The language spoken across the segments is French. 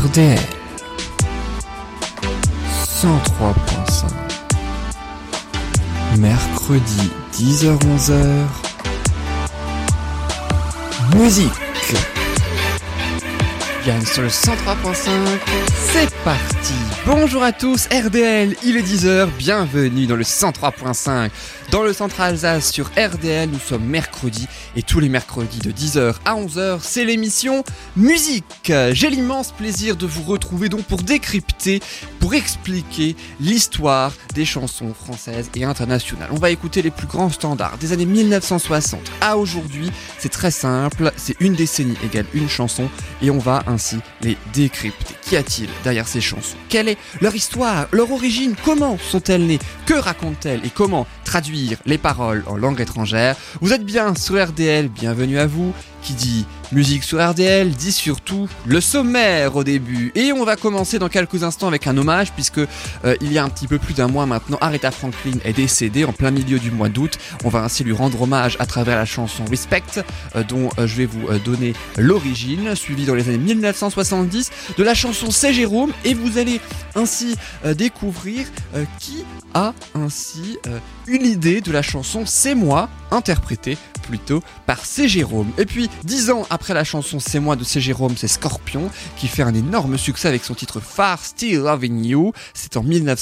RDL 103.5. Mercredi 10h-11h. Musique. Bien sur le 103.5. C'est parti. Bonjour à tous, RDL, il est 10h, bienvenue dans le 103.5. Dans le centre Alsace sur RDL, nous sommes mercredi et tous les mercredis de 10h à 11h, c'est l'émission Musique. J'ai l'immense plaisir de vous retrouver donc pour décrypter, pour expliquer l'histoire des chansons françaises et internationales. On va écouter les plus grands standards des années 1960 à aujourd'hui. C'est très simple, c'est une décennie égale une chanson et on va ainsi les décrypter. Qu'y a-t-il derrière ces chansons ? Quelle est leur histoire, leur origine ? Comment sont-elles nées ? Que racontent-elles et comment traduire les paroles en langue étrangère ? Vous êtes bien sur RDL, bienvenue à vous. Qui dit musique sur RDL dit surtout le sommaire au début. Et on va commencer dans quelques instants avec un hommage puisque il y a un petit peu plus d'un mois maintenant, Aretha Franklin est décédée en plein milieu du mois d'août. On va ainsi lui rendre hommage à travers la chanson Respect dont je vais vous donner l'origine, suivie dans les années 1970 de la chanson C'est Jérôme, et vous allez ainsi découvrir qui a ainsi eu l'idée de la chanson C'est moi, interprétée plutôt par C'est Jérôme. Et puis 10 ans après la chanson C'est moi de C'est Jérôme, c'est Scorpion qui fait un énorme succès avec son titre phare Still Loving You, c'est en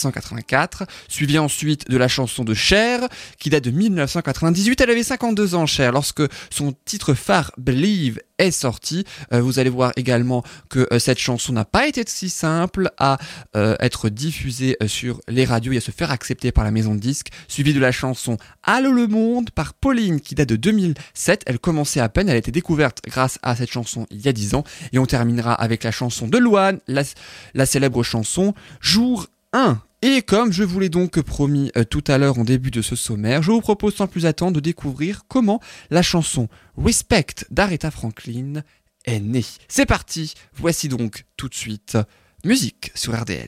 1984, suivi ensuite de la chanson de Cher qui date de 1998. Elle avait 52 ans, Cher, lorsque son titre phare Believe est sorti. Vous allez voir également que cette chanson n'a pas été si simple à être diffusée sur les radios et à se faire accepter par la maison de disques, suivi de la chanson Allô le monde par Pauline qui date de 2007. Elle commençait à peine, elle a été découverte grâce à cette chanson il y a 10 ans, et on terminera avec la chanson de Louane, la célèbre chanson Jour 1. Et comme je vous l'ai donc promis tout à l'heure en début de ce sommaire, je vous propose sans plus attendre de découvrir comment la chanson Respect d'Aretha Franklin est née. C'est parti, voici donc tout de suite musique sur RDL.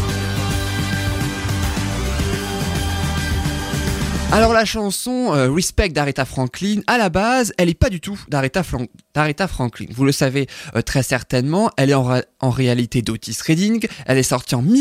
Alors la chanson Respect d'Aretha Franklin, à la base, elle n'est pas du tout d'Aretha Franklin. Vous le savez très certainement, elle est en réalité d'Otis Redding. Elle est sortie en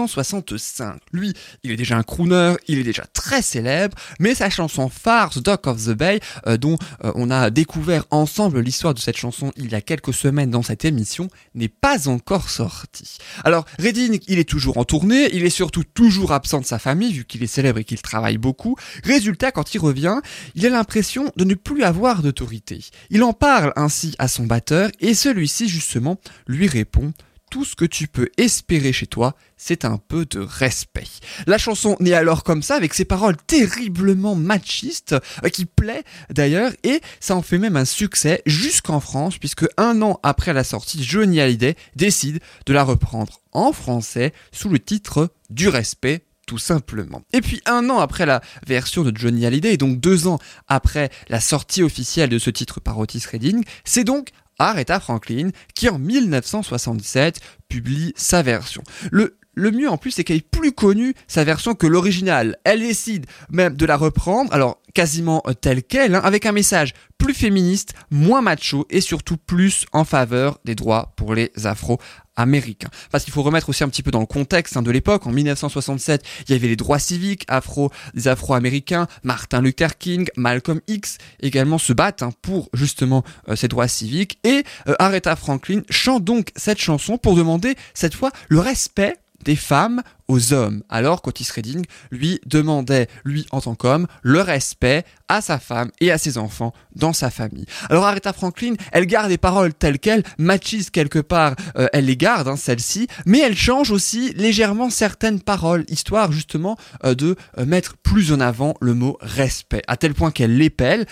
1965. Lui, il est déjà un crooner, il est déjà très célèbre, mais sa chanson phare, The Dock of the Bay, dont on a découvert ensemble l'histoire de cette chanson il y a quelques semaines dans cette émission, n'est pas encore sortie. Alors Redding, il est toujours en tournée, il est surtout toujours absent de sa famille vu qu'il est célèbre et qu'il travaille beaucoup. Résultat, quand il revient, il a l'impression de ne plus avoir d'autorité. Il en parle ainsi à son batteur et celui-ci justement lui répond: tout ce que tu peux espérer chez toi, c'est un peu de respect. La chanson naît alors comme ça, avec ses paroles terriblement machistes, qui plaît d'ailleurs, et ça en fait même un succès jusqu'en France, puisque un an après la sortie, Johnny Hallyday décide de la reprendre en français sous le titre Du respect, tout simplement. Et puis un an après la version de Johnny Hallyday, et donc 2 ans après la sortie officielle de ce titre par Otis Redding, c'est donc Aretha Franklin qui en 1977 publie sa version. Le mieux en plus, c'est qu'elle est plus connue, sa version, que l'original. Elle décide même de la reprendre, alors quasiment telle qu'elle, avec un message plus féministe, moins macho et surtout plus en faveur des droits pour les Afro-Américains. Parce qu'il faut remettre aussi un petit peu dans le contexte de l'époque. En 1967, il y avait les droits civiques des Afro-Américains. Martin Luther King, Malcolm X également se battent pour justement ces droits civiques. Et Aretha Franklin chante donc cette chanson pour demander cette fois le respect des femmes aux hommes, alors qu'Otis Redding, lui, demandait, lui en tant qu'homme, le respect à sa femme et à ses enfants dans sa famille. Alors Aretha Franklin, elle garde les paroles telles quelles, machiste quelque part, elle les garde, celles-ci, mais elle change aussi légèrement certaines paroles, histoire justement de mettre plus en avant le mot respect, à tel point qu'elle l'épelle,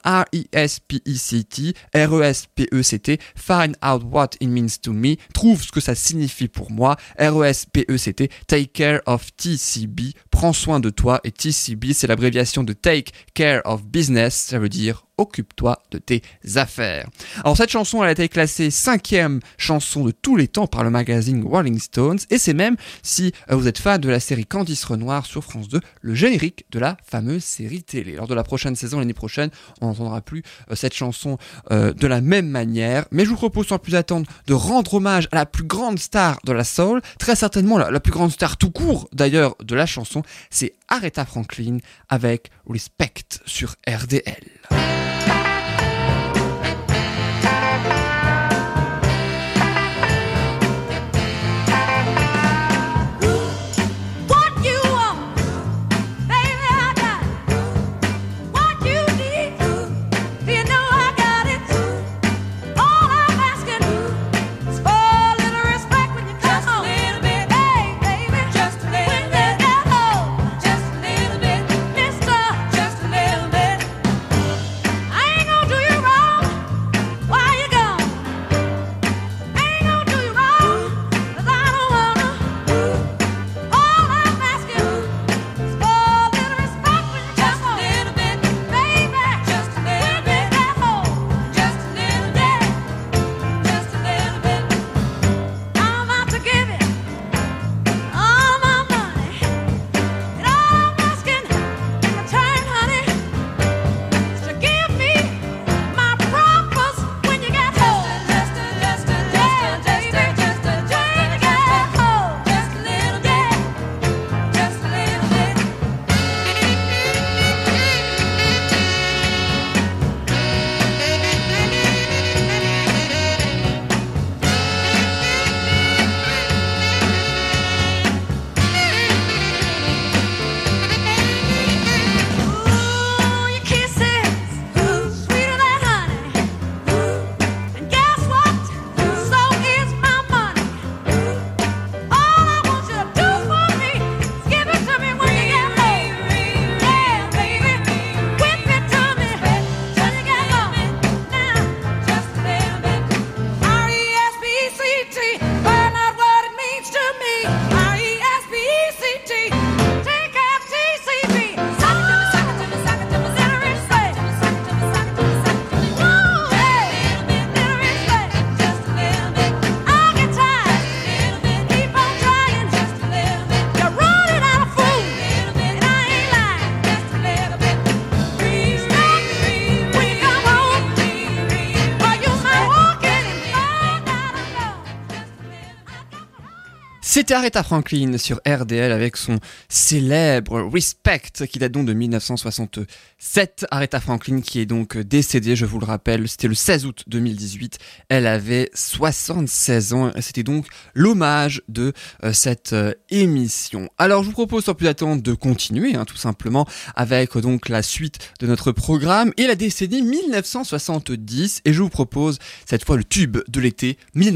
R-I-S-P-E-C-T, R-E-S-P-E-C-T, find out what it means to me, trouve ce que ça signifie pour moi, R-E-S-P-E-C-T, take care of TCB, prends soin de toi, et TCB c'est l'abréviation de take care of business, ça veut dire occupe-toi de tes affaires. Alors cette chanson, elle a été classée 5e chanson de tous les temps par le magazine Rolling Stones, et c'est même, si vous êtes fan de la série Candice Renoir sur France 2, le générique de la fameuse série télé. Lors de la prochaine saison, l'année prochaine, on n'entendra plus cette chanson de la même manière, mais je vous propose sans plus attendre de rendre hommage à la plus grande star de la soul, très certainement la plus grande star tout court d'ailleurs de la chanson, c'est Aretha Franklin avec Respect sur RDL. C'était Aretha Franklin sur RDL avec son célèbre Respect qui date donc de 1967. Aretha Franklin qui est donc décédée, je vous le rappelle, c'était le 16 août 2018. Elle avait 76 ans et c'était donc l'hommage de cette émission. Alors je vous propose sans plus attendre de continuer tout simplement avec donc la suite de notre programme et la décennie 1970 et je vous propose cette fois le tube de l'été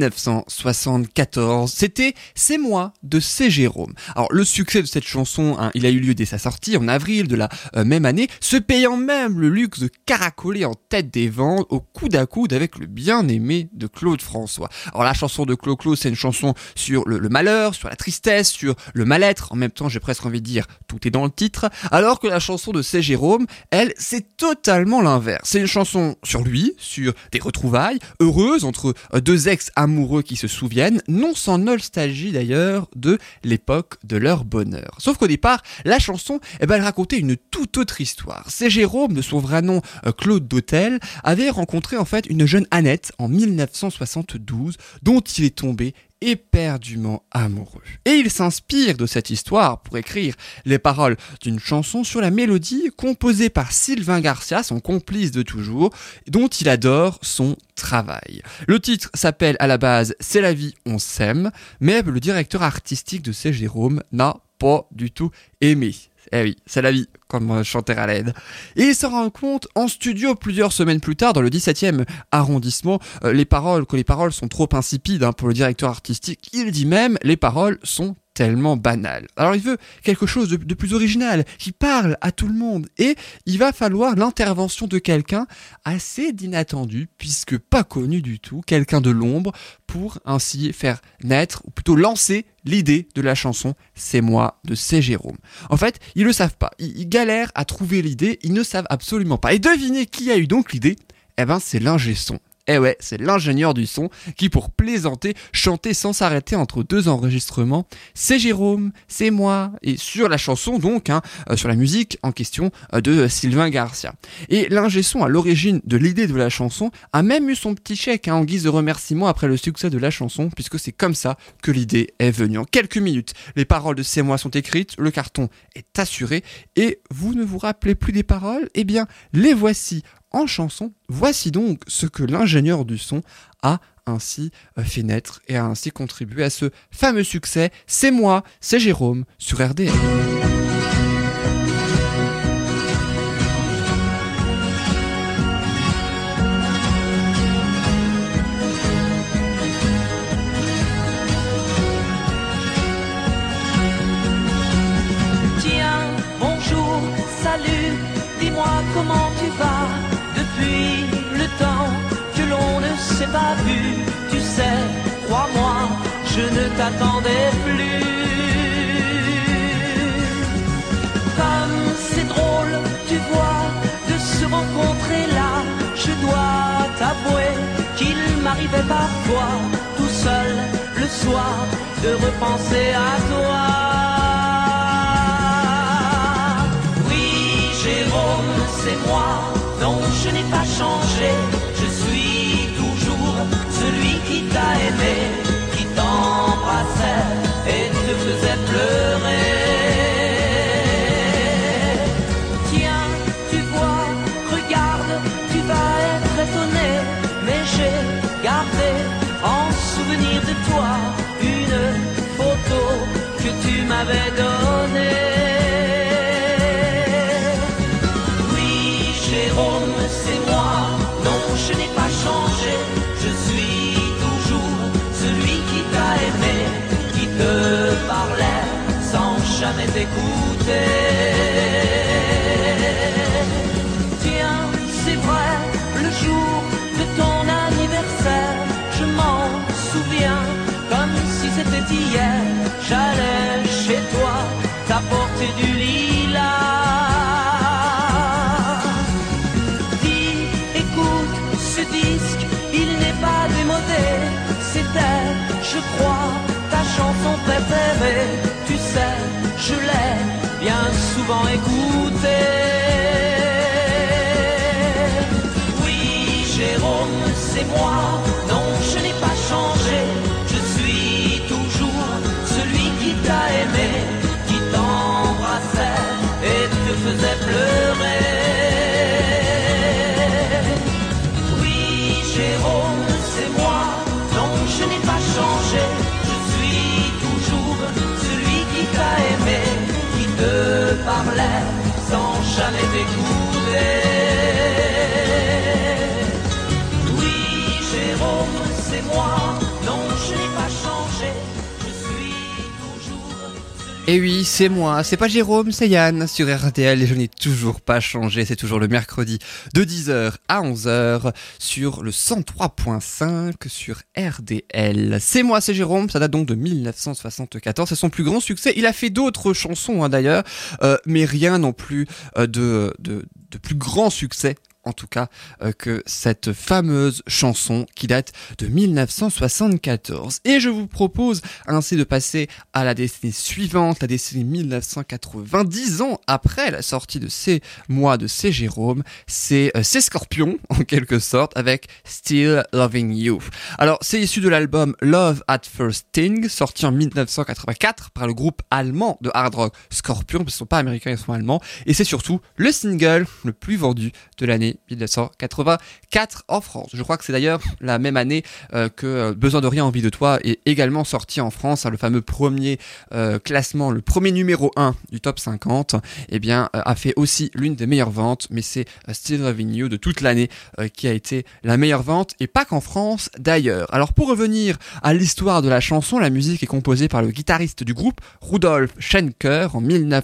1974. C'était C'est moi de C. Jérôme. Alors le succès de cette chanson, il a eu lieu dès sa sortie en avril de la même année, se payant même le luxe de caracoler en tête des ventes au coude à coude avec le bien-aimé de Claude François. Alors la chanson de Clo-Clo, c'est une chanson sur le malheur, sur la tristesse, sur le mal-être, en même temps j'ai presque envie de dire tout est dans le titre, alors que la chanson de C. Jérôme, elle, c'est totalement l'inverse. C'est une chanson sur lui, sur des retrouvailles heureuses entre deux ex amoureux qui se souviennent, non sans nostalgie d'ailleurs de l'époque de leur bonheur. Sauf qu'au départ, la chanson, elle racontait une toute autre histoire. C'est Jérôme, de son vrai nom Claude Dautel, avait rencontré en fait une jeune Annette en 1972, dont il est tombé éperdument amoureux. Et il s'inspire de cette histoire pour écrire les paroles d'une chanson sur la mélodie composée par Sylvain Garcia, son complice de toujours, dont il adore son travail. Le titre s'appelle à la base C'est la vie, on s'aime, mais le directeur artistique de C. Jérôme n'a pas du tout aimé. Eh oui, c'est la vie, comme chantait Aled. Et il se rend compte en studio plusieurs semaines plus tard, dans le 17e arrondissement, que les paroles sont trop insipides pour le directeur artistique. Il dit même, les paroles sont tellement banal. Alors il veut quelque chose de plus original, qui parle à tout le monde, et il va falloir l'intervention de quelqu'un assez d'inattendu, puisque pas connu du tout, quelqu'un de l'ombre, pour ainsi faire naître, ou plutôt lancer l'idée de la chanson « C'est moi » de C. Jérôme. En fait, ils le savent pas, ils galèrent à trouver l'idée, ils ne savent absolument pas. Et devinez qui a eu donc l'idée ? Eh ben c'est l'ingé son. Eh ouais, c'est l'ingénieur du son qui, pour plaisanter, chantait sans s'arrêter entre deux enregistrements. C'est Jérôme, c'est moi, et sur la chanson donc, sur la musique en question de Sylvain Garcia. Et l'ingé son à l'origine de l'idée de la chanson a même eu son petit chèque en guise de remerciement après le succès de la chanson, puisque c'est comme ça que l'idée est venue. En quelques minutes, les paroles de C'est moi sont écrites, le carton est assuré, et vous ne vous rappelez plus des paroles ? Eh bien, les voici en chanson. Voici donc ce que l'ingénieur du son a ainsi fait naître et a ainsi contribué à ce fameux succès « C'est moi, c'est Jérôme » sur RDL. Tiens, bonjour, salut, dis-moi comment tu vas. Depuis le temps que l'on ne s'est pas vu, tu sais, crois-moi, je ne t'attendais plus. Comme c'est drôle, tu vois, de se rencontrer là, je dois t'avouer qu'il m'arrivait parfois, tout seul, le soir, de repenser à toi. Oui, Jérôme, c'est moi. Non, je n'ai pas changé, je suis toujours celui qui t'a aimé, qui t'embrassait et te faisait pleurer. Tiens, tu vois, regarde, tu vas être étonné, mais j'ai gardé en souvenir de toi une photo que tu m'avais donnée. Jérôme, c'est moi, non, je n'ai pas changé, je suis toujours celui qui t'a aimé, qui te parlait sans jamais t'écouter. Tiens, c'est vrai, le jour de ton anniversaire, je m'en souviens comme si c'était hier, j'allais chez toi t'apporter du lilas. Il n'est pas démodé, c'était, je crois, ta chanson préférée. Tu sais, je l'ai bien souvent écoutée. Oui, Jérôme, c'est moi, non, je n'ai pas changé. Je suis toujours celui qui t'a aimé, qui t'embrassait et te faisait pleurer. Jérôme, c'est moi, non, je n'ai pas changé, je suis toujours celui qui t'a aimé, qui te parlait sans jamais t'écouter. Oui, Jérôme, c'est moi, non, je n'ai pas changé, je suis toujours celui... Et oui, c'est moi, c'est pas Jérôme, c'est Yann sur RTL et je n'ai toujours pas changé, c'est toujours le mercredi de 10h à 11h sur le 103.5 sur RDL. C'est moi, c'est Jérôme, ça date donc de 1974, c'est son plus grand succès. Il a fait d'autres chansons d'ailleurs, mais rien non plus de plus grand succès. En tout cas, que cette fameuse chanson qui date de 1974. Et je vous propose ainsi de passer à la décennie suivante, la décennie 1990 ans après la sortie de C'est moi de C. Jérôme. C'est Scorpions, en quelque sorte, avec Still Loving You. Alors, c'est issu de l'album Love at First Sting, sorti en 1984 par le groupe allemand de hard rock Scorpions, parce qu'ils ne sont pas américains, ils sont allemands. Et c'est surtout le single le plus vendu de l'année année 1984 en France. Je crois que c'est d'ailleurs la même année que Besoin de rien, envie de toi est également sorti en France, hein, le fameux premier classement, le premier numéro 1 du top 50, a fait aussi l'une des meilleures ventes, mais c'est Still Loving You de toute l'année qui a été la meilleure vente, et pas qu'en France d'ailleurs. Alors pour revenir à l'histoire de la chanson, la musique est composée par le guitariste du groupe Rudolf Schenker en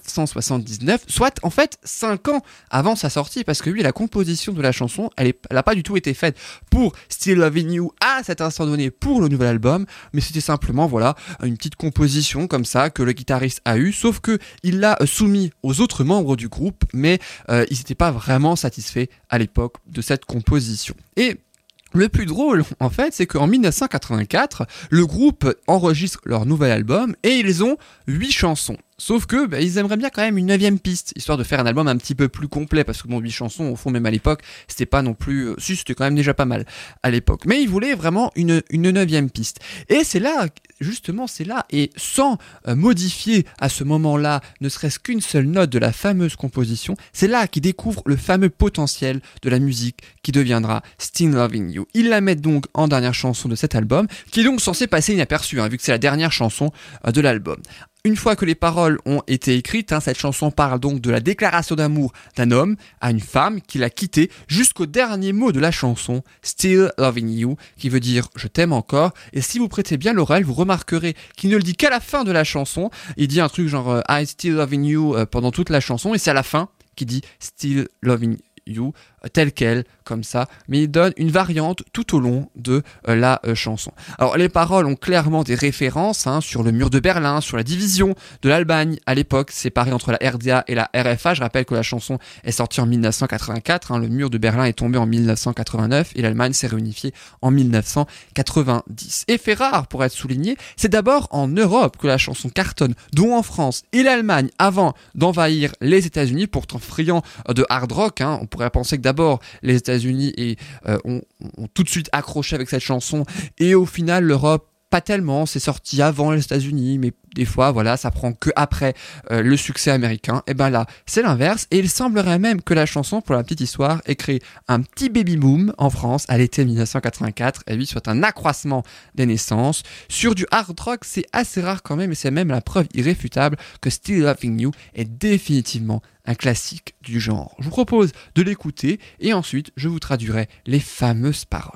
1979, soit en fait 5 ans avant sa sortie, parce que lui, la composition de la chanson, elle a pas du tout été faite pour Still Loving You à cet instant donné pour le nouvel album, mais c'était simplement voilà une petite composition comme ça que le guitariste a eu, sauf que il l'a soumis aux autres membres du groupe, mais ils n'étaient pas vraiment satisfaits à l'époque de cette composition. Et le plus drôle, en fait, c'est qu'en 1984, le groupe enregistre leur nouvel album et ils ont 8 chansons. Sauf que ils aimeraient bien quand même une 9e piste, histoire de faire un album un petit peu plus complet, parce que 8 chansons, au fond, même à l'époque, c'était pas non plus... Si, c'était quand même déjà pas mal à l'époque. Mais ils voulaient vraiment une 9e piste. Et c'est là, justement, et sans modifier à ce moment-là, ne serait-ce qu'une seule note de la fameuse composition, c'est là qu'ils découvrent le fameux potentiel de la musique qui deviendra Still Loving You. Ils la mettent donc en dernière chanson de cet album, qui est donc censé passer inaperçu, vu que c'est la dernière chanson de l'album. Une fois que les paroles ont été écrites, cette chanson parle donc de la déclaration d'amour d'un homme à une femme qui l'a quitté jusqu'au dernier mot de la chanson, Still Loving You, qui veut dire « je t'aime encore ». Et si vous prêtez bien l'oreille, vous remarquerez qu'il ne le dit qu'à la fin de la chanson. Il dit un truc genre « I still loving you » pendant toute la chanson, et c'est à la fin qu'il dit « Still loving you ». Tel quel, comme ça, mais il donne une variante tout au long de la chanson. Alors les paroles ont clairement des références sur le mur de Berlin, sur la division de l'Allemagne à l'époque, séparée entre la RDA et la RFA. Je rappelle que la chanson est sortie en 1984, le mur de Berlin est tombé en 1989 et l'Allemagne s'est réunifiée en 1990. Et fait rare pour être souligné, c'est d'abord en Europe que la chanson cartonne, dont en France et l'Allemagne avant d'envahir les États-Unis, pourtant friands de hard rock. On pourrait penser que d'abord les États-Unis ont tout de suite accroché avec cette chanson, et au final l'Europe pas tellement, c'est sorti avant les États-Unis, mais des fois voilà, ça prend que après le succès américain. Et là c'est l'inverse, et il semblerait même que la chanson, pour la petite histoire, ait créé un petit baby boom en France à l'été 1984, et oui, soit un accroissement des naissances. Sur du hard rock, c'est assez rare quand même, et c'est même la preuve irréfutable que Still Loving You est définitivement un classique du genre. Je vous propose de l'écouter et ensuite je vous traduirai les fameuses paroles.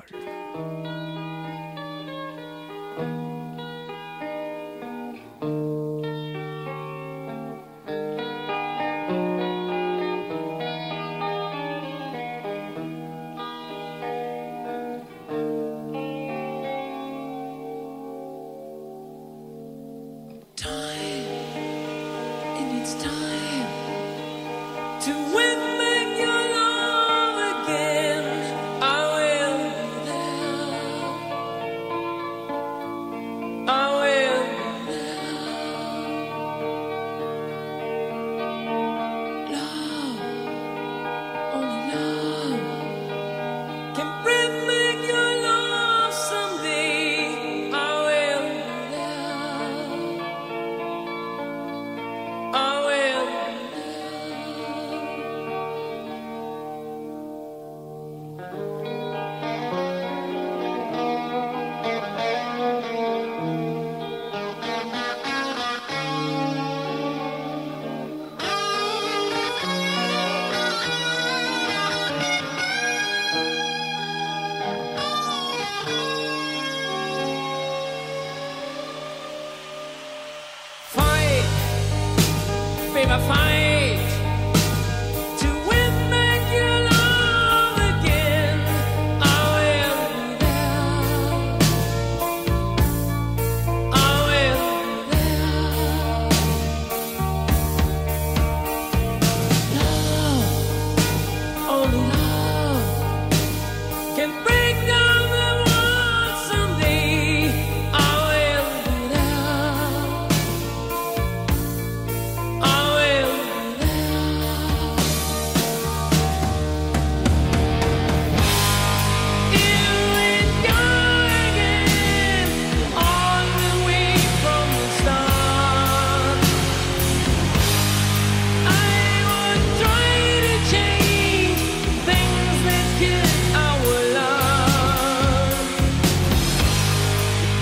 I will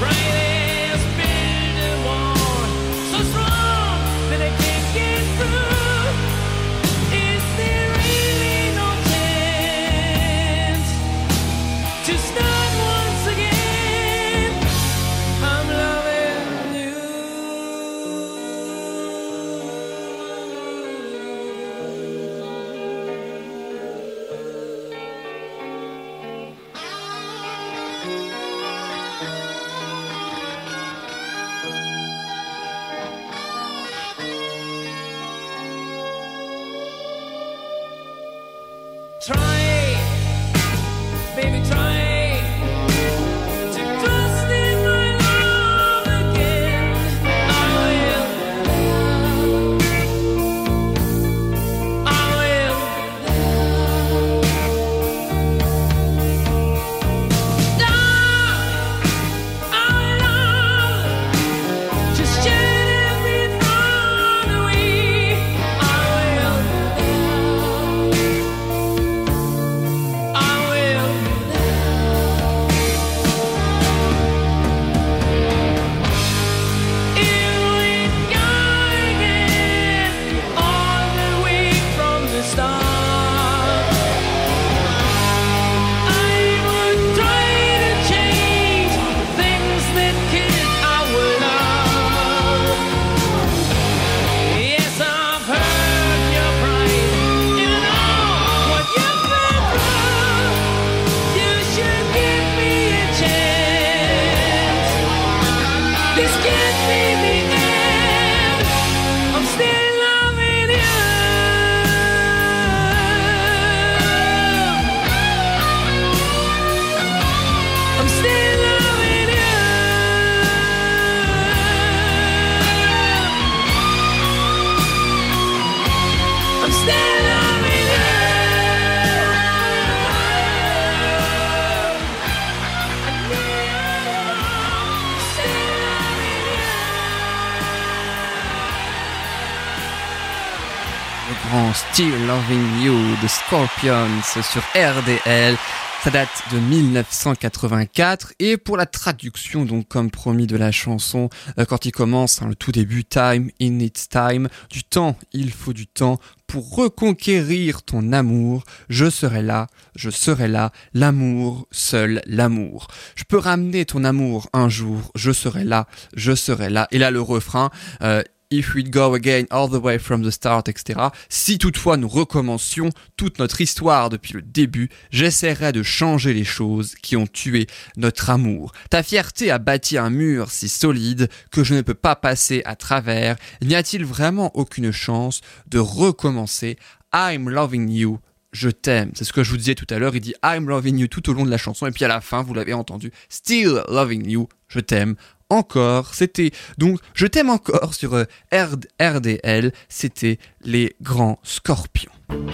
Try, baby, try to trust in my love again. I will, I will. Love, just shed every thought away. I will. Still Loving You de Scorpions sur RDL. Ça date de 1984 et pour la traduction, donc comme promis de la chanson, quand il commence, le tout début, Time in its time, du temps, il faut du temps pour reconquérir ton amour, je serai là, l'amour, seul l'amour. Je peux ramener ton amour un jour, je serai là, et là le refrain, If we'd go again all the way from the start, etc. Si toutefois nous recommencions toute notre histoire depuis le début, j'essaierai de changer les choses qui ont tué notre amour. Ta fierté a bâti un mur si solide que je ne peux pas passer à travers. N'y a-t-il vraiment aucune chance de recommencer? I'm loving you. Je t'aime. C'est ce que je vous disais tout à l'heure. Il dit I'm loving you tout au long de la chanson. Et puis à la fin, vous l'avez entendu. Still loving you. Je t'aime. Encore, c'était donc Je t'aime encore sur RDL, c'était les Grands Scorpions.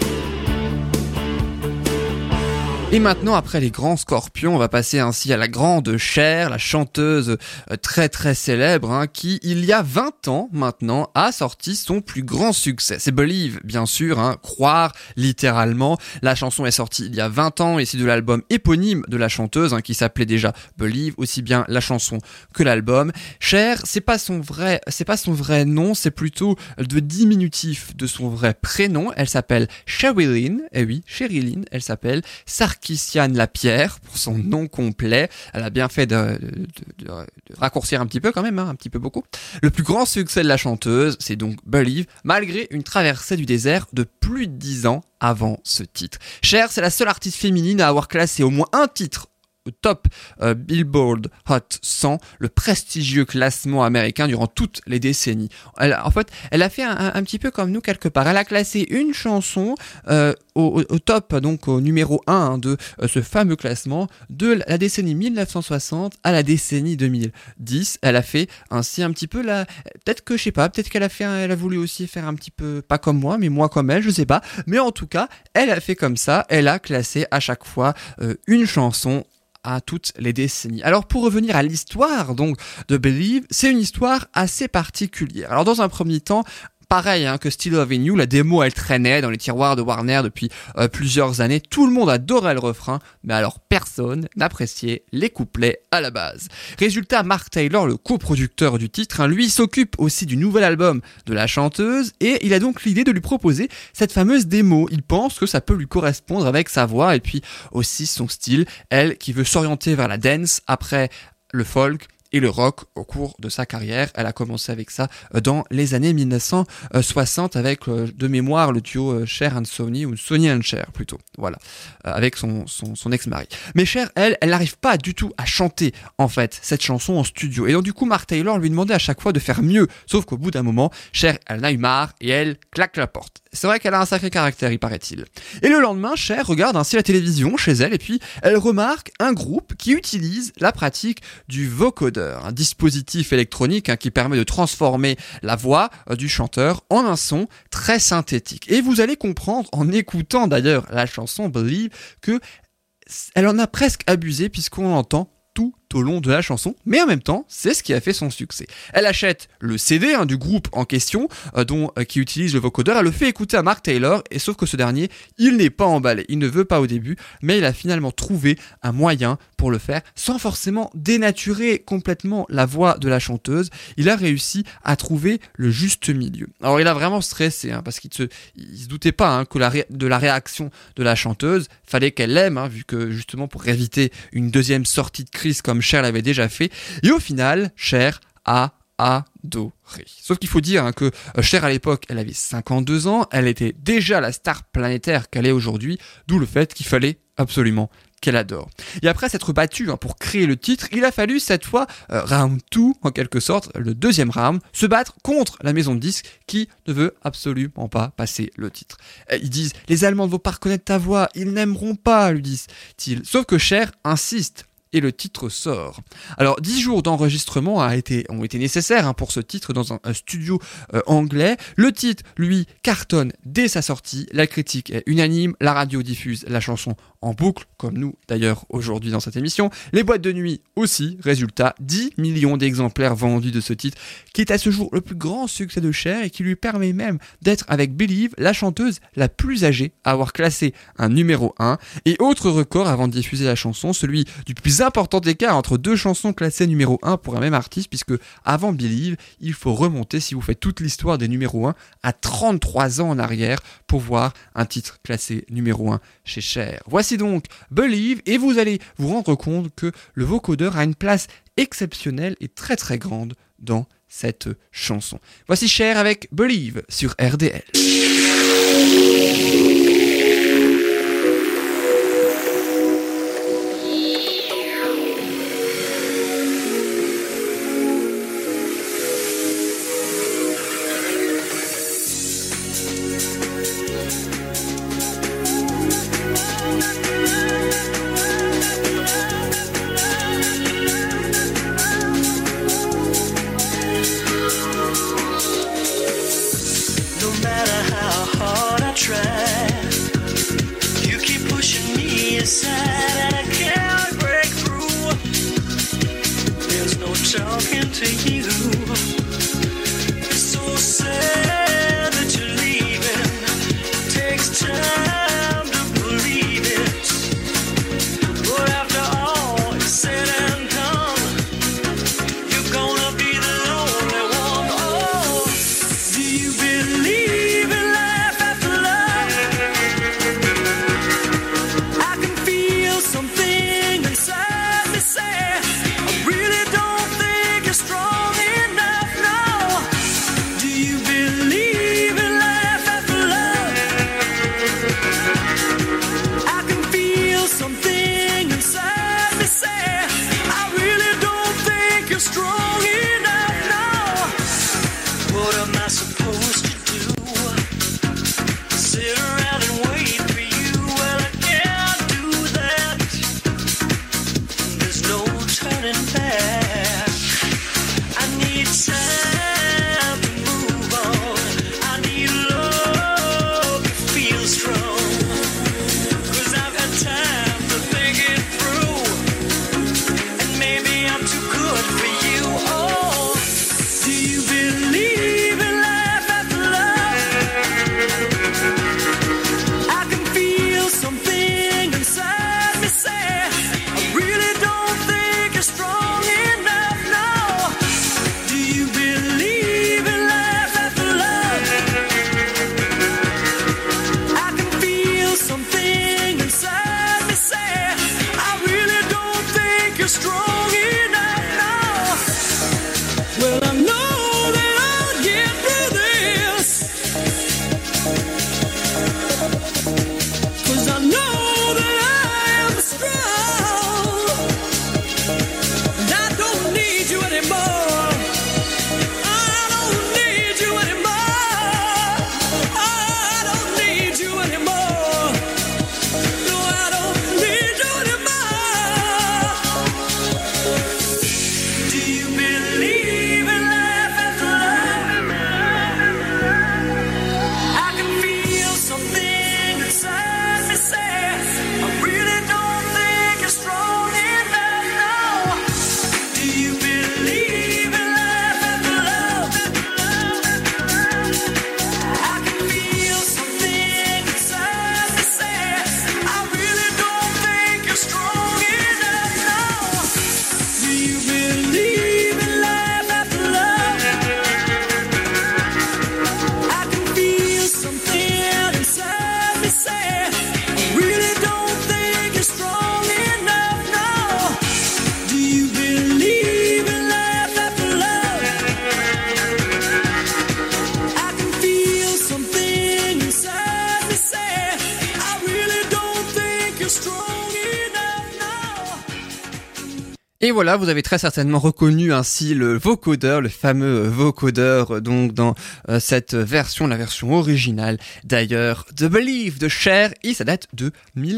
Et maintenant, après les Grands Scorpions, on va passer ainsi à la grande Cher, la chanteuse très très célèbre, qui, il y a 20 ans maintenant, a sorti son plus grand succès. C'est Believe, bien sûr, croire littéralement. La chanson est sortie il y a 20 ans, ici de l'album éponyme de la chanteuse, qui s'appelait déjà Believe, aussi bien la chanson que l'album. Cher, c'est pas son vrai nom, c'est plutôt le diminutif de son vrai prénom. Elle s'appelle Sherilyn, Sherilyn, elle s'appelle Sarkissian Lapierre pour son nom complet. Elle a bien fait de raccourcir un petit peu quand même, un petit peu beaucoup. Le plus grand succès de la chanteuse, c'est donc Believe, malgré une traversée du désert de plus de 10 ans avant ce titre. Cher, c'est la seule artiste féminine à avoir classé au moins un titre au top Billboard Hot 100, le prestigieux classement américain durant toutes les décennies. Elle a fait un petit peu comme nous quelque part. Elle a classé une chanson au top, donc au numéro 1 de ce fameux classement de la décennie 1960 à la décennie 2010. Elle a fait ainsi un petit peu peut-être qu'elle a voulu aussi faire un petit peu, pas comme moi, mais moi comme elle, je sais pas. Mais en tout cas, elle a fait comme ça. Elle a classé à chaque fois une chanson à toutes les décennies. Alors pour revenir à l'histoire donc de Believe, c'est une histoire assez particulière. Alors dans un premier temps, pareil que Still Loving You, la démo elle traînait dans les tiroirs de Warner depuis plusieurs années. Tout le monde adorait le refrain, mais alors personne n'appréciait les couplets à la base. Résultat, Mark Taylor, le coproducteur du titre, lui s'occupe aussi du nouvel album de la chanteuse et il a donc l'idée de lui proposer cette fameuse démo. Il pense que ça peut lui correspondre avec sa voix et puis aussi son style, elle qui veut s'orienter vers la dance après le folk et le rock au cours de sa carrière. Elle a commencé avec ça dans les années 1960 avec de mémoire le duo Cher and Sonny, ou Sonny and Cher plutôt, voilà, avec son ex-mari. Mais Cher, elle n'arrive pas du tout à chanter en fait cette chanson en studio. Et donc du coup Mark Taylor lui demandait à chaque fois de faire mieux, sauf qu'au bout d'un moment, Cher, elle en a eu marre et elle claque la porte. C'est vrai qu'elle a un sacré caractère, il paraît-il. Et le lendemain, Cher regarde ainsi la télévision chez elle et puis elle remarque un groupe qui utilise la pratique du vocodeur, un dispositif électronique qui permet de transformer la voix du chanteur en un son très synthétique. Et vous allez comprendre en écoutant d'ailleurs la chanson Believe que elle en a presque abusé puisqu'on l'entend tout au long de la chanson, mais en même temps, c'est ce qui a fait son succès. Elle achète le CD du groupe en question, qui utilise le vocodeur, elle le fait écouter à Mark Taylor, et sauf que ce dernier, il n'est pas emballé, il ne veut pas au début, mais il a finalement trouvé un moyen pour le faire, sans forcément dénaturer complètement la voix de la chanteuse. Il a réussi à trouver le juste milieu. Alors il a vraiment stressé, parce qu'il se doutait pas que de la réaction de la chanteuse, fallait qu'elle l'aime, vu que justement pour éviter une deuxième sortie de crise comme Cher l'avait déjà fait. Et au final, Cher a adoré. Sauf qu'il faut dire que Cher à l'époque, elle avait 52 ans, elle était déjà la star planétaire qu'elle est aujourd'hui, d'où le fait qu'il fallait absolument qu'elle adore. Et après s'être battue pour créer le titre, il a fallu cette fois round 2 en quelque sorte, le deuxième round, se battre contre la maison de disques qui ne veut absolument pas passer le titre. Ils disent « Les Allemands ne vont pas reconnaître ta voix, ils n'aimeront pas », lui disent-ils. Sauf que Cher insiste. Et le titre sort. Alors 10 jours d'enregistrement ont été nécessaires pour ce titre dans un studio anglais. Le titre, lui, cartonne dès sa sortie. La critique est unanime. La radio diffuse la chanson en boucle, comme nous d'ailleurs aujourd'hui dans cette émission. Les boîtes de nuit aussi. Résultat, 10 millions d'exemplaires vendus de ce titre, qui est à ce jour le plus grand succès de Cher et qui lui permet même d'être avec Believe, la chanteuse la plus âgée à avoir classé un numéro 1. Et autre record avant de diffuser la chanson, celui du plus important écart entre deux chansons classées numéro 1 pour un même artiste, puisque avant Believe, il faut remonter, si vous faites toute l'histoire des numéros 1, à 33 ans en arrière pour voir un titre classé numéro 1 chez Cher. Voici donc Believe, et vous allez vous rendre compte que le vocodeur a une place exceptionnelle et très très grande dans cette chanson. Voici Cher avec Believe sur RDL. Something inside me say I really don't think you're strong enough. Et voilà, vous avez très certainement reconnu ainsi le vocodeur, le fameux vocodeur, donc dans cette version, la version originale d'ailleurs, de Believe de Cher, et ça date de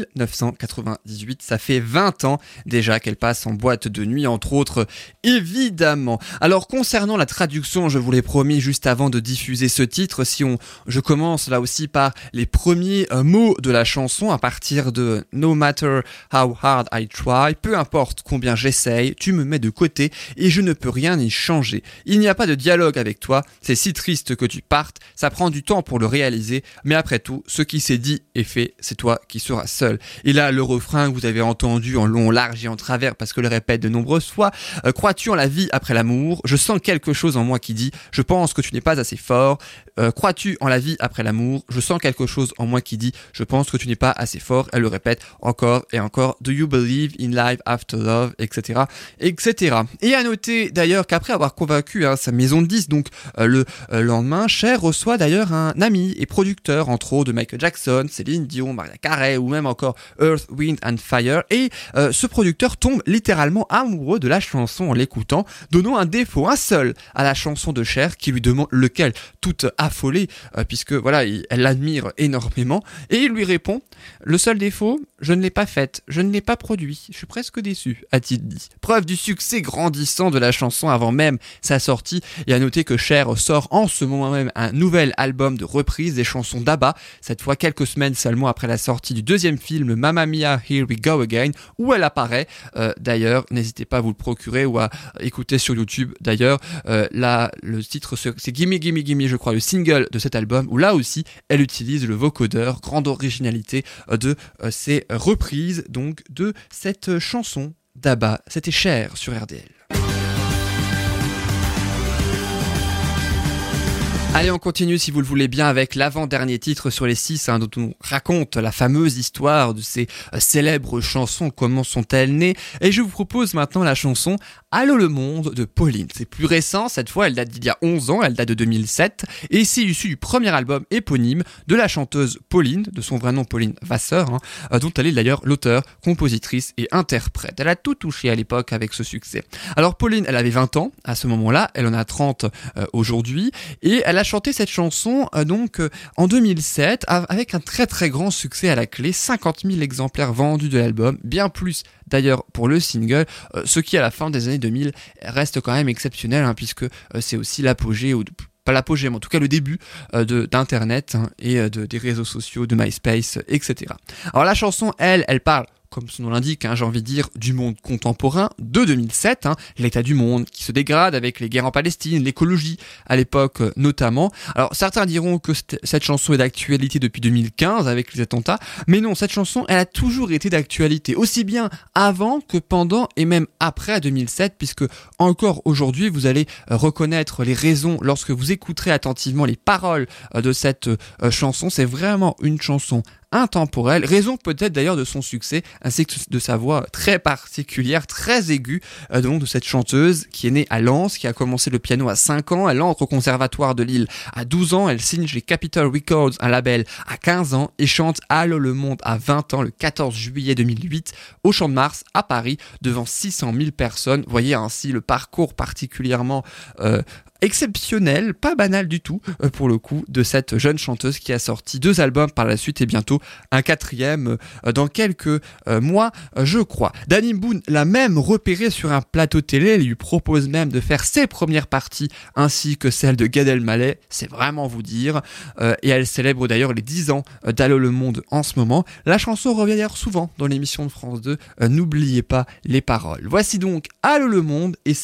1998, ça fait 20 ans déjà qu'elle passe en boîte de nuit, entre autres, évidemment. Alors concernant la traduction, je vous l'ai promis juste avant de diffuser ce titre, je commence là aussi par les premiers mots de la chanson, à partir de No matter how hard I try, peu importe combien j'essaie, tu me mets de côté et je ne peux rien y changer. Il n'y a pas de dialogue avec toi, c'est si triste que tu partes, ça prend du temps pour le réaliser, mais après tout, ce qui s'est dit est fait, c'est toi qui seras seul. Et là, le refrain que vous avez entendu en long, large et en travers, parce que le répète de nombreuses fois, crois-tu en la vie après l'amour? Je sens quelque chose en moi qui dit, je pense que tu n'es pas assez fort. Crois-tu en la vie après l'amour? Je sens quelque chose en moi qui dit, je pense que tu n'es pas assez fort. Elle le répète encore et encore. Do you believe in life after love, etc., etc. Et à noter d'ailleurs qu'après avoir convaincu sa maison de disques, donc le lendemain, Cher reçoit d'ailleurs un ami et producteur, entre autres de Michael Jackson, Céline Dion, Mariah Carey ou même encore Earth, Wind and Fire. Et ce producteur tombe littéralement amoureux de la chanson en l'écoutant, donnant un défaut, un seul, à la chanson de Cher, qui lui demande lequel, toute affolée, puisque voilà, elle l'admire énormément, et il lui répond: le seul défaut, je ne l'ai pas faite, je ne l'ai pas produit, je suis presque déçu, a-t-il dit. Preuve du succès grandissant de la chanson avant même sa sortie, et à noter que Cher sort en ce moment même un nouvel album de reprise des chansons d'ABBA, cette fois quelques semaines seulement après la sortie du deuxième film Mamma Mia, Here We Go Again, où elle apparaît. D'ailleurs, n'hésitez pas à vous le procurer ou à écouter sur YouTube. D'ailleurs, là, le titre, c'est Gimme Gimme Gimme, je crois, le single de cet album, où là aussi, elle utilise le vocodeur, grande originalité de ces reprises, donc, de cette chanson d'ABBA. C'était Cher sur RDL. Allez, on continue si vous le voulez bien avec l'avant-dernier titre sur les 6 dont on raconte la fameuse histoire de ces célèbres chansons, comment sont-elles nées. Et je vous propose maintenant la chanson Allô le monde de Pauline. C'est plus récent, cette fois elle date d'il y a 11 ans, elle date de 2007 et c'est issu du premier album éponyme de la chanteuse Pauline, de son vrai nom Pauline Vasseur, dont elle est d'ailleurs l'auteure, compositrice et interprète. Elle a tout touché à l'époque avec ce succès. Alors Pauline, elle avait 20 ans à ce moment-là, elle en a 30 aujourd'hui et elle a chanté cette chanson en 2007 avec un très très grand succès à la clé, 50 000 exemplaires vendus de l'album, bien plus d'ailleurs pour le single, ce qui à la fin des années 2000 reste quand même exceptionnel puisque c'est aussi l'apogée, ou pas l'apogée, mais en tout cas le début d'internet et des réseaux sociaux, de MySpace, etc. Alors la chanson, elle parle, comme son nom l'indique, j'ai envie de dire, du monde contemporain de 2007, l'état du monde qui se dégrade avec les guerres en Palestine, l'écologie à l'époque notamment. Alors certains diront que cette chanson est d'actualité depuis 2015 avec les attentats, mais non, cette chanson, elle a toujours été d'actualité, aussi bien avant que pendant et même après 2007, puisque encore aujourd'hui, vous allez reconnaître les raisons lorsque vous écouterez attentivement les paroles de cette chanson. C'est vraiment une chanson intemporelle, raison peut-être d'ailleurs de son succès, ainsi que de sa voix très particulière, très aiguë, donc de cette chanteuse qui est née à Lens, qui a commencé le piano à 5 ans, elle entre au conservatoire de Lille à 12 ans, elle signe chez Capitol Records, un label, à 15 ans, et chante Allô le monde à 20 ans, le 14 juillet 2008, au Champ de Mars, à Paris, devant 600 000 personnes. Vous voyez ainsi le parcours particulièrement exceptionnel, pas banal du tout pour le coup, de cette jeune chanteuse qui a sorti 2 albums par la suite et bientôt un 4e dans quelques mois, je crois. Danny Boone l'a même repéré sur un plateau télé, il lui propose même de faire ses premières parties ainsi que celles de Gad Elmaleh, c'est vraiment vous dire, et elle célèbre d'ailleurs les 10 ans d'Allô le monde en ce moment. La chanson revient d'ailleurs souvent dans l'émission de France 2, n'oubliez pas les paroles. Voici donc Allô le monde et c'est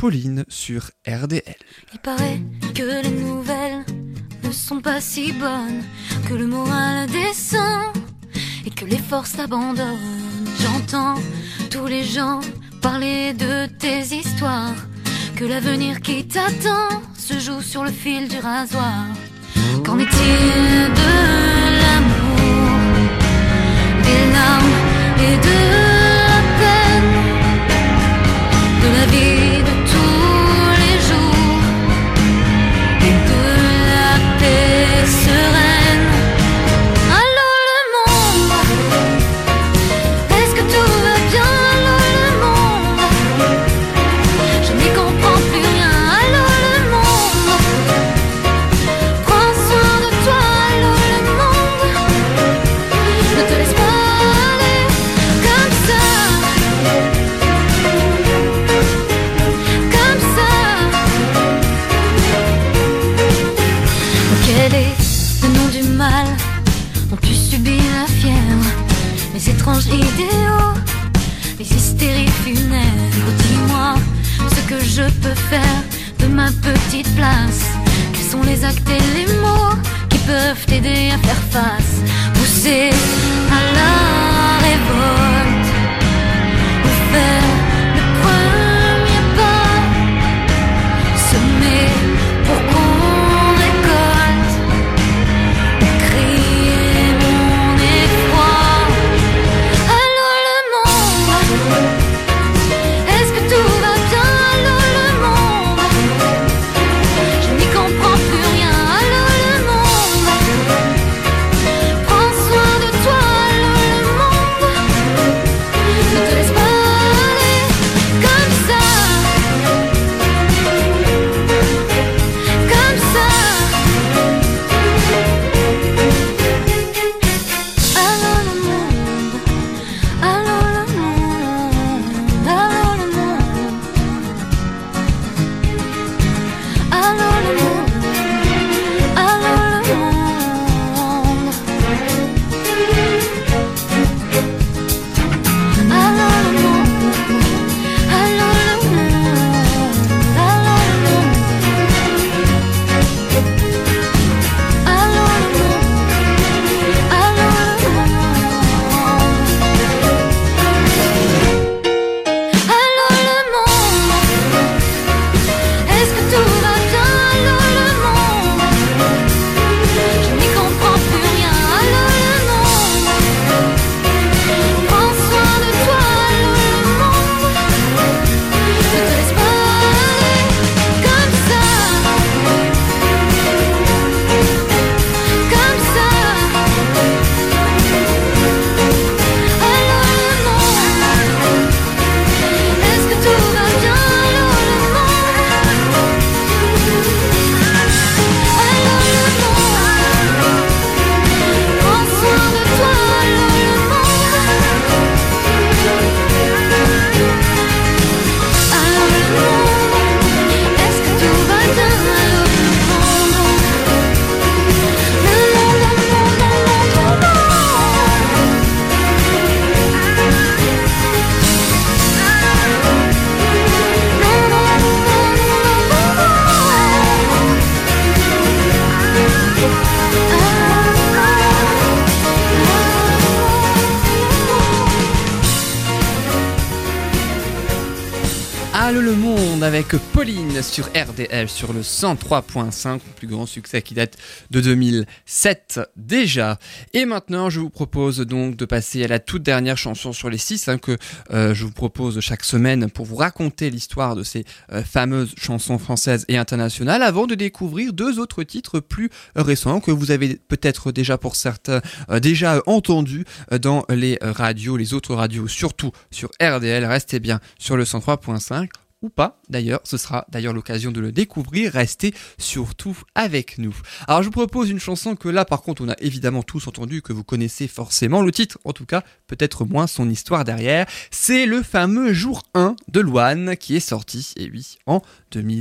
Pauline sur RDL. Il paraît que les nouvelles ne sont pas si bonnes, que le moral descend et que les forces abandonnent. J'entends tous les gens parler de tes histoires, que l'avenir qui t'attend se joue sur le fil du rasoir. Qu'en est-il de l'amour, des larmes et de la peine, de la vie de tous les jours et de la paix sereine? Allô le monde, est-ce que tout va bien? Allô le monde, je n'y comprends plus rien. Allô le monde, prends soin de toi. Allô le monde, ne te laisse pas aller comme ça, comme ça. Quel est le nom du mal dont tu subis la fièvre? Les étranges idéaux, les hystéries funèbres. Dis-moi ce que je peux faire de ma petite place. Quels sont les actes et les mots qui peuvent t'aider à faire face? Pousser à la révolte ou faire le premier pas, semer pour qu'on récolte, crier mon effroi. Allô le monde, est-ce que tout va bien? Allô le monde, je n'y comprends plus rien. Allô le monde, prends soin de toi. Allô le monde, ne te laisse pas aller comme ça, comme ça. Allô le monde, allô le monde, allô le monde, allô le monde, allô le monde, allô le monde, allô le monde, allô le monde, allô le monde, allô le monde. Allô le monde, est-ce que tout va bien? Allô le monde, je n'y comprends plus rien. Allô le monde, prends soin de toi. Allô le monde, ne te laisse pas aller comme ça, comme ça. Allô le monde, est-ce que tout va bien? Allô le monde, allô le monde, prends soin de toi. Allô le monde, allô le monde, est-ce que tout va bien? Allô le Allô le monde avec Pauline sur RDL sur le 103.5, le plus grand succès qui date de 2007 déjà. Et maintenant je vous propose donc de passer à la toute dernière chanson sur les 6 que je vous propose chaque semaine pour vous raconter l'histoire de ces fameuses chansons françaises et internationales, avant de découvrir 2 autres titres plus récents que vous avez peut-être déjà pour certains déjà entendus dans les radios, les autres radios, surtout sur RDL. Restez bien sur le 103.5. Ou pas, d'ailleurs, ce sera d'ailleurs l'occasion de le découvrir, restez surtout avec nous. Alors je vous propose une chanson que là par contre on a évidemment tous entendu, que vous connaissez forcément, le titre en tout cas, peut-être moins son histoire derrière, c'est le fameux Jour 1 de Louane qui est sorti, et oui, en 2004.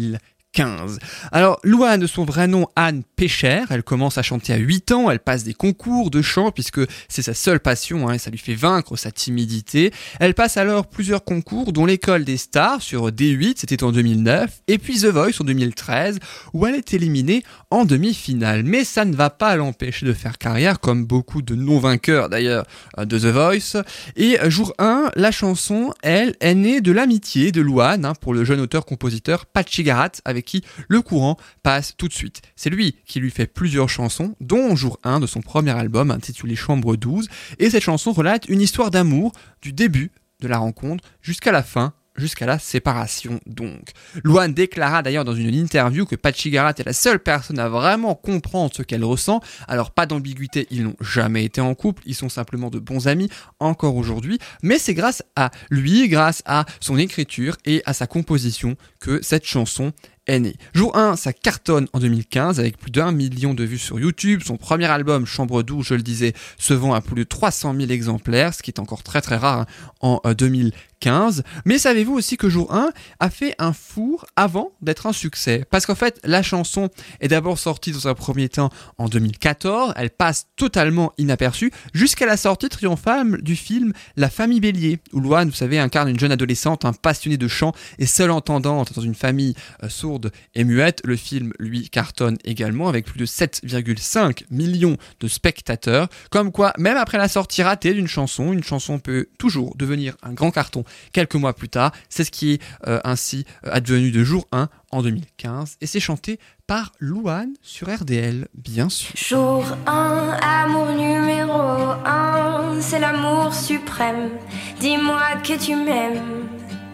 2015. Alors, Louane, de son vrai nom, Anne Pécher, elle commence à chanter à 8 ans, elle passe des concours de chant puisque c'est sa seule passion et ça lui fait vaincre sa timidité. Elle passe alors plusieurs concours dont l'École des Stars sur D8, c'était en 2009, et puis The Voice en 2013 où elle est éliminée en demi-finale. Mais ça ne va pas l'empêcher de faire carrière comme beaucoup de non-vainqueurs d'ailleurs de The Voice. Et jour 1, la chanson, elle, est née de l'amitié de Louane pour le jeune auteur-compositeur Patchy Garat avec qui le courant passe tout de suite. C'est lui qui lui fait plusieurs chansons, dont jour 1 de son premier album intitulé Chambre 12. Et cette chanson relate une histoire d'amour du début de la rencontre jusqu'à la fin, jusqu'à la séparation donc. Louane déclara d'ailleurs dans une interview que Patchy Garat est la seule personne à vraiment comprendre ce qu'elle ressent. Alors pas d'ambiguïté, ils n'ont jamais été en couple, ils sont simplement de bons amis encore aujourd'hui, mais c'est grâce à lui, grâce à son écriture et à sa composition que cette chanson est née. Jour 1, ça cartonne en 2015 avec plus d'1 million de vues sur YouTube. Son premier album, Chambre 12, je le disais, se vend à plus de 300 000 exemplaires, ce qui est encore très très rare en 2015. Mais savez-vous aussi que Jour 1 a fait un four avant d'être un succès? Parce qu'en fait, la chanson est d'abord sortie dans un premier temps en 2014. Elle passe totalement inaperçue jusqu'à la sortie triomphale du film La Famille Bélier, où Louane, vous savez, incarne une jeune adolescente, passionnée de chant et seule entendante dans une famille sourde et muette. Le film, lui, cartonne également avec plus de 7,5 millions de spectateurs. Comme quoi, même après la sortie ratée d'une chanson, une chanson peut toujours devenir un grand carton quelques mois plus tard. C'est ce qui est ainsi advenu de Jour 1 en 2015 et c'est chanté par Louane sur RDL, bien sûr. Jour 1, amour numéro 1, c'est l'amour suprême. Dis-moi que tu m'aimes.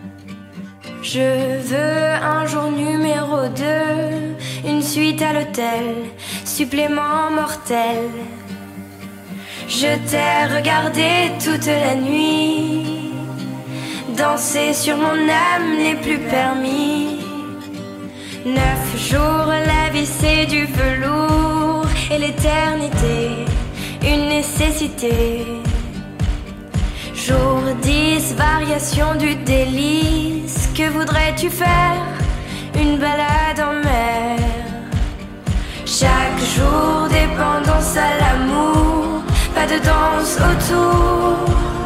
Je veux un jour numéro 2, une suite à l'hôtel, supplément mortel. Je t'ai regardé toute la nuit, danser sur mon âme n'est plus permis. 9 jours, la vie c'est du velours, et l'éternité, une nécessité. Jour 10, variation du délice, que voudrais-tu faire? Une balade en mer. Chaque jour, dépendance à l'amour, pas de danse autour.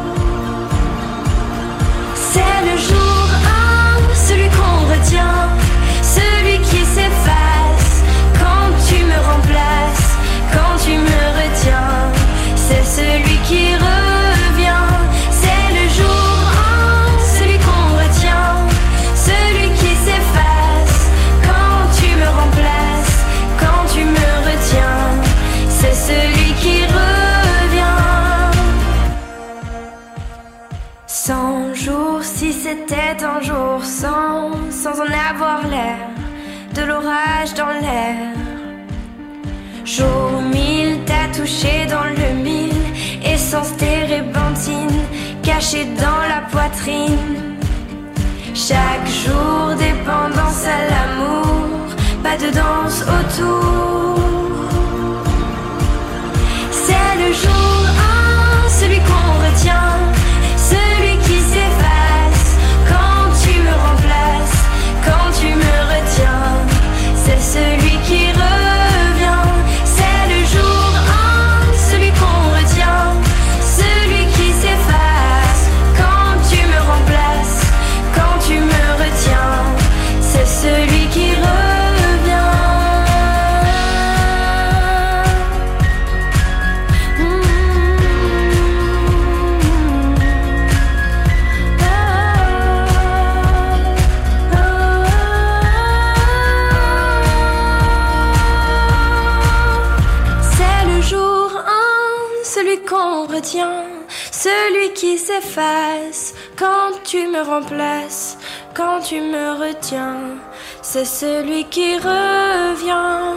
C'est le jour 1, celui qu'on retient, celui qui s'efface quand tu me remplaces, quand tu me retiens. C'est celui qui revient. C'est le jour 1, celui qu'on retient, celui qui s'efface quand tu me remplaces, quand tu me retiens. C'est celui qui revient. 100 jours, si c'était un jour sans en avoir l'air, de l'orage dans l'air. Jour 1000, t'as touché dans le 1000, essence térébenthine, cachée dans la poitrine. Chaque jour, dépendance à l'amour, pas de danse autour. C'est le jour 1, celui qu'on retient, celui qui s'efface quand tu me remplaces, quand tu me retiens. C'est celui qui revient. C'est le jour 1, celui qu'on retient, celui qui s'efface quand tu me remplaces, quand tu me retiens. C'est celui qui revient. Qu'on retient, celui qui s'efface quand tu me remplaces, quand tu me retiens. C'est celui qui revient.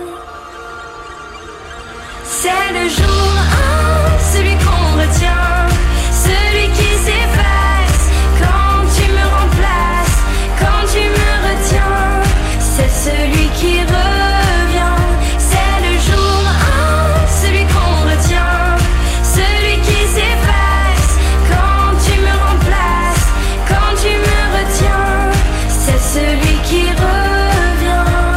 C'est le jour 1, celui qu'on retient, celui qui s'efface quand tu me remplaces, quand tu me retiens. C'est celui qui revient. C'est le jour 1, celui qu'on retient, celui qui s'efface quand tu me remplaces, quand tu me retiens. C'est celui qui revient.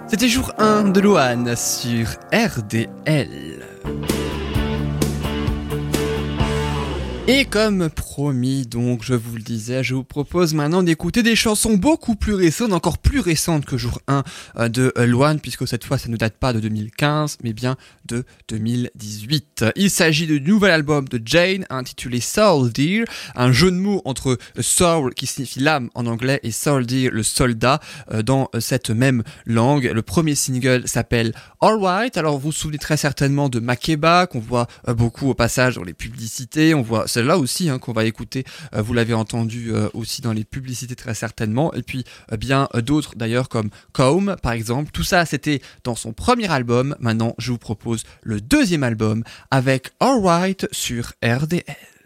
C'était jour 1 de Loane sur RDL. Et comme promis, donc, je vous le disais, je vous propose maintenant d'écouter des chansons beaucoup plus récentes, encore plus récentes que jour 1 de Loane, puisque cette fois, ça ne date pas de 2015, mais bien de 2018. Il s'agit du nouvel album de Jane, intitulé Soldier, un jeu de mots entre soul, qui signifie l'âme en anglais, et soldier, le soldat, dans cette même langue. Le premier single s'appelle Alright. Alors, vous vous souvenez très certainement de Makeba, qu'on voit beaucoup au passage dans les publicités, on voit celle-là aussi qu'on va écouter, vous l'avez entendu aussi dans les publicités très certainement, et puis bien d'autres d'ailleurs comme Comb par exemple. Tout ça c'était dans son premier album. Maintenant je vous propose le deuxième album avec Alright sur RDL.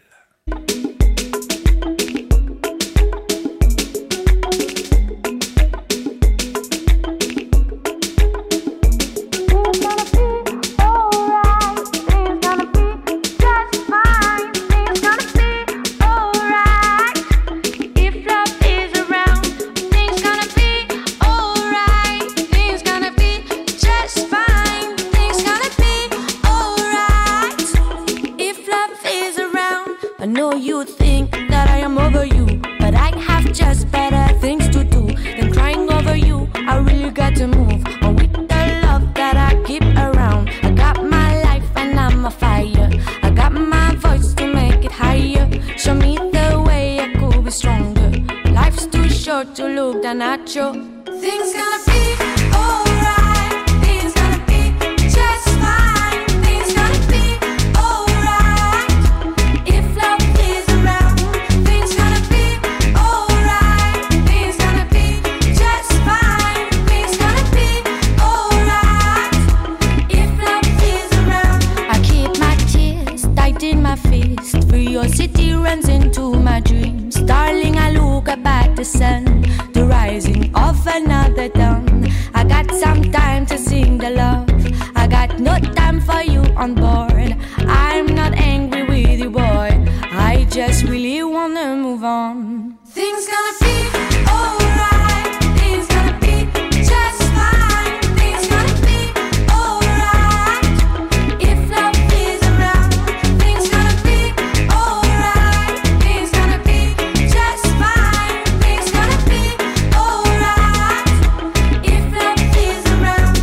To look down at you. Things gonna be alright. Things gonna be just fine. Things gonna be alright. If love is around, things gonna be alright. Things gonna be just fine. Things gonna be alright. If love is around, I keep my tears tight in my fist. Curiosity runs into my dreams. Darling, I look up at the sun, the rising of another dawn. I got some time to sing the love. I got no time for you on board. I'm not angry with you, boy. I just really wanna move on. Things gonna be alright. Things gonna be just fine. Things gonna be alright. If love is around, things gonna be alright. Things gonna be just fine. Things gonna be alright. If love is around,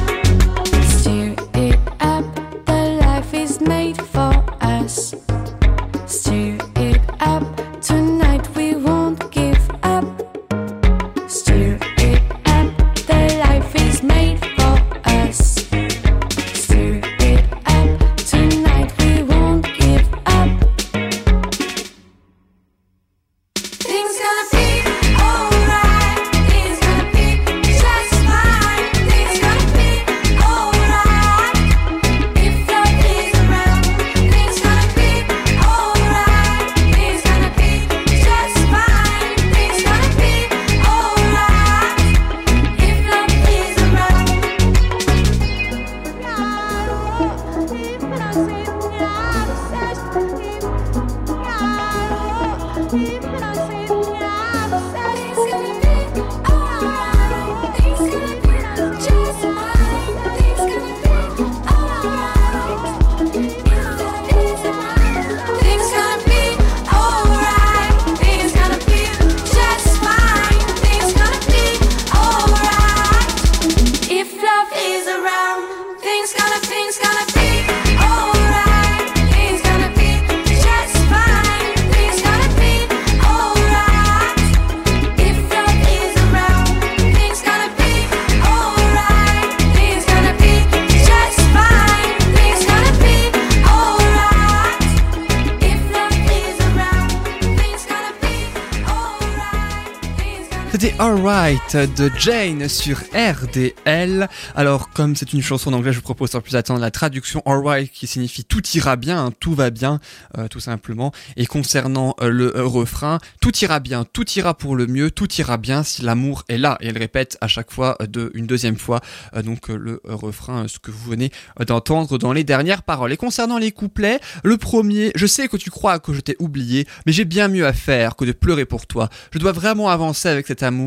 stir it up. The life is made for us. Stir it up. Tonight we won't give up. Stir it up. The life is made for us. Stir it up. Tonight we won't give up. Things gonna be alright. Things gonna be just fine. Things gonna be alright. If love is around, things gonna be alright. Things gonna be just fine. Things gonna be alright. If love is around. C'était Alright de Jane sur RDL. Alors, comme c'est une chanson en anglais, je vous propose sans plus attendre la traduction Alright qui signifie tout ira bien, tout va bien, tout simplement. Et concernant le refrain, tout ira bien, tout ira pour le mieux, tout ira bien si l'amour est là. Et elle répète à chaque fois une deuxième fois donc le refrain, ce que vous venez d'entendre dans les dernières paroles. Et concernant les couplets, le premier, je sais que tu crois que je t'ai oublié, mais j'ai bien mieux à faire que de pleurer pour toi. Je dois vraiment avancer avec cet amour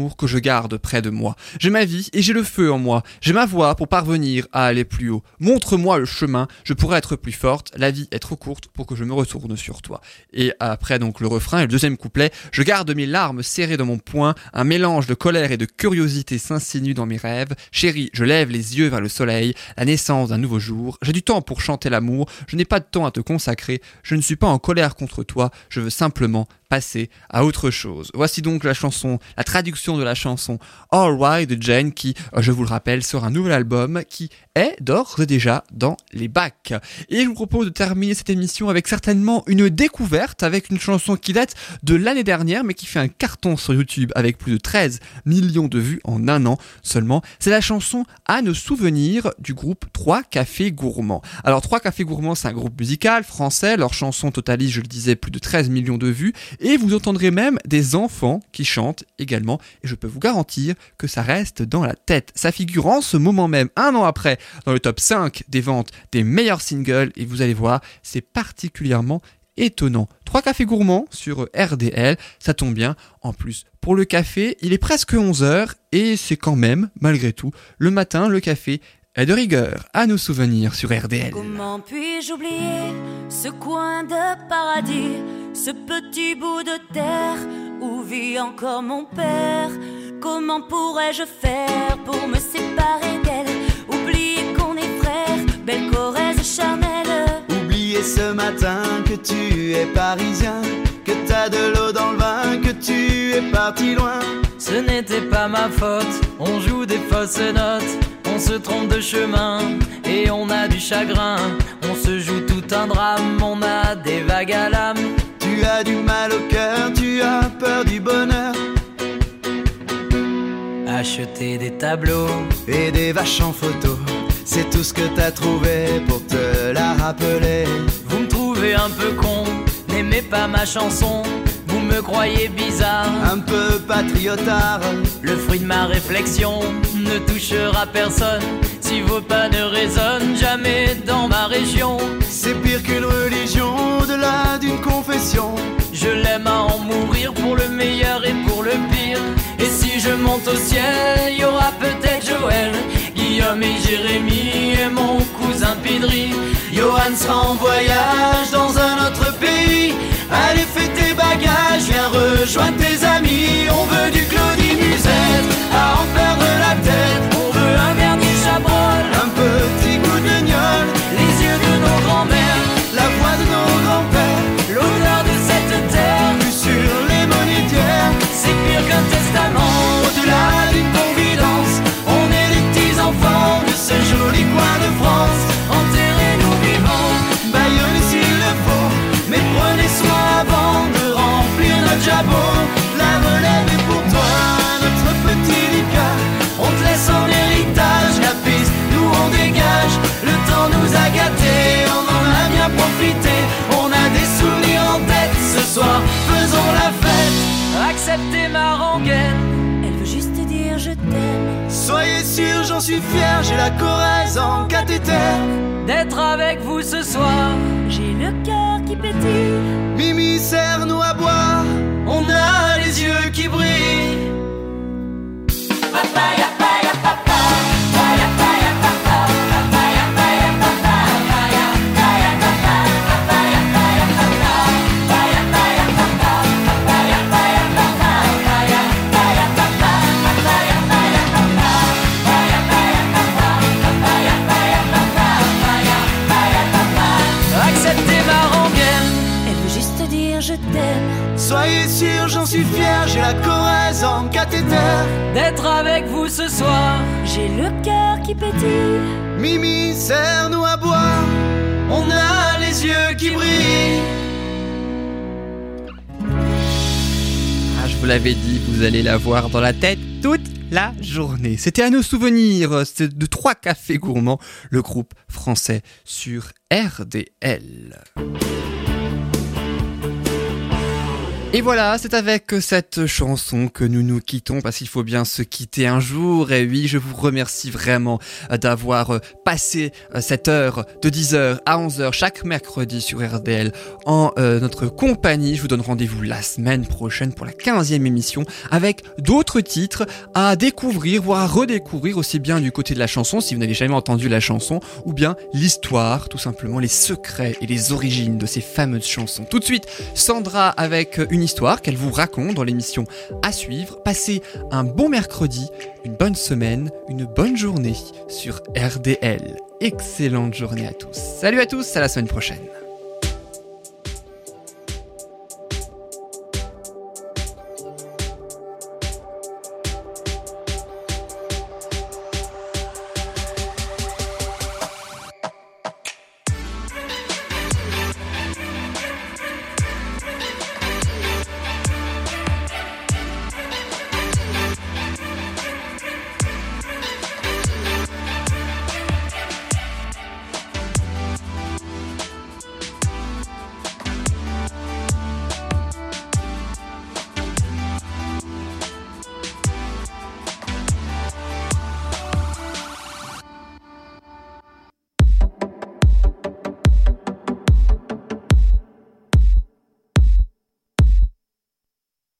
l'amour que je garde près de moi. J'ai ma vie et j'ai le feu en moi. J'ai ma voix pour parvenir à aller plus haut. Montre-moi le chemin, je pourrais être plus forte. La vie est trop courte pour que je me retourne sur toi. Et après donc le refrain et le deuxième couplet. Je garde mes larmes serrées dans mon poing. Un mélange de colère et de curiosité s'insinue dans mes rêves. Chérie, je lève les yeux vers le soleil. La naissance d'un nouveau jour. J'ai du temps pour chanter l'amour. Je n'ai pas de temps à te consacrer. Je ne suis pas en colère contre toi. Je veux simplement passer à autre chose. Voici donc la traduction de la chanson All Right de Jane qui, je vous le rappelle, sort un nouvel album qui est d'ores et déjà dans les bacs. Et je vous propose de terminer cette émission avec certainement une découverte avec une chanson qui date de l'année dernière mais qui fait un carton sur YouTube avec plus de 13 millions de vues en un an seulement. C'est la chanson À nos souvenirs du groupe 3 Cafés Gourmands. Alors 3 Cafés Gourmands, c'est un groupe musical français. Leur chanson totalise, je le disais, plus de 13 millions de vues. Et vous entendrez même des enfants qui chantent également. Et je peux vous garantir que ça reste dans la tête. Ça figure en ce moment même, un an après, dans le top 5 des ventes des meilleurs singles. Et vous allez voir, c'est particulièrement étonnant. 3 Cafés Gourmands sur RDL, ça tombe bien. En plus, pour le café, il est presque 11h. Et c'est quand même, malgré tout, le matin, le café est de rigueur. À nos souvenirs sur RDL. Comment puis-je oublier ce coin de paradis, ce petit bout de terre où vit encore mon père? Comment pourrais-je faire pour me séparer d'elle? Oublier qu'on est frères, belle Corrèze charnelle. Oublier ce matin que tu es parisien, que t'as de l'eau dans le vin, que tu es parti loin. Ce n'était pas ma faute, on joue des fausses notes. On se trompe de chemin et on a du chagrin. On se joue tout un drame, on a des vagues à l'âme. Tu as du mal au cœur, tu as peur du bonheur. Acheter des tableaux et des vaches en photo, c'est tout ce que t'as trouvé pour te la rappeler. Vous me trouvez un peu con, n'aimez pas ma chanson. Vous me croyez bizarre, un peu patriotard. Le fruit de ma réflexion ne touchera personne si vos pas ne résonnent jamais dans ma région. C'est pire qu'une religion, au-delà d'une confession. Je l'aime à en mourir pour le meilleur et pour le pire. Et si je monte au ciel, il y aura peut-être Joël, Guillaume et Jérémy et mon cousin Pidri. Johan sera en voyage dans un autre pays. Allez, fais tes bagages, viens rejoindre tes amis. On veut du Claudie Musette, à en perdre la tête. On veut un dernier chabrol, un petit goût de gnôle, les yeux de nos grands-mères, la voix de nos grands-pères, l'odeur de cette terre, vue sur les monétières. C'est pire qu'un testament, au-delà d'une confidence. On est les petits enfants de ce joli coin de France. Enterrez-nous vivants, baillonnez s'il le faut, mais prenez soin avant de remplir notre jabot. La relève est pour toi, notre petit Lucas. On te laisse en héritage la piste, nous on dégage. Le temps nous a gâtés, on en a bien profité. On a des souvenirs en tête, ce soir faisons la fête. Acceptez ma rengaine, elle veut juste dire je t'aime. Soyez sûr, j'en suis fier, j'ai la Corrèze en cathéter. D'être avec vous ce soir, j'ai le cœur qui pétille. Mimi, serre-nous à boire, on a les yeux qui brillent. Papaya, papaya, papa, papaya, papaya, papa, papaya, papaya, papa, papaya, papaya, papa, papaya, papaya, papa, papaya, papaya, papa, papaya, papaya, papa, papaya, papaya, papa, papaya, papaya, papa, papaya, papaya, papa, papaya, papaya, papa, papaya, papaya, papa. acceptez ma rengaine. Elle veut juste dire je t'aime. Soyez sûr, j'en suis fier, j'ai la Corrèze en cathéter. D'être avec vous ce soir, j'ai le cœur qui pétille. Mimi, serre-nous à boire, on a les yeux qui brillent. Ah, je vous l'avais dit, vous allez la voir dans la tête toute la journée. C'était À nos souvenirs, c'est de 3 Cafés Gourmands, le groupe français sur RDL. Et voilà, c'est avec cette chanson que nous nous quittons parce qu'il faut bien se quitter un jour. Et oui, je vous remercie vraiment d'avoir passé cette heure de 10h à 11h chaque mercredi sur RDL en notre compagnie. Je vous donne rendez-vous la semaine prochaine pour la 15e émission avec d'autres titres à découvrir, voire à redécouvrir aussi bien du côté de la chanson si vous n'avez jamais entendu la chanson ou bien l'histoire, tout simplement les secrets et les origines de ces fameuses chansons. Tout de suite, Sandra avec une histoire qu'elle vous raconte dans l'émission à suivre. Passez un bon mercredi, une bonne semaine, une bonne journée sur RDL. Excellente journée à tous. Salut à tous, à la semaine prochaine.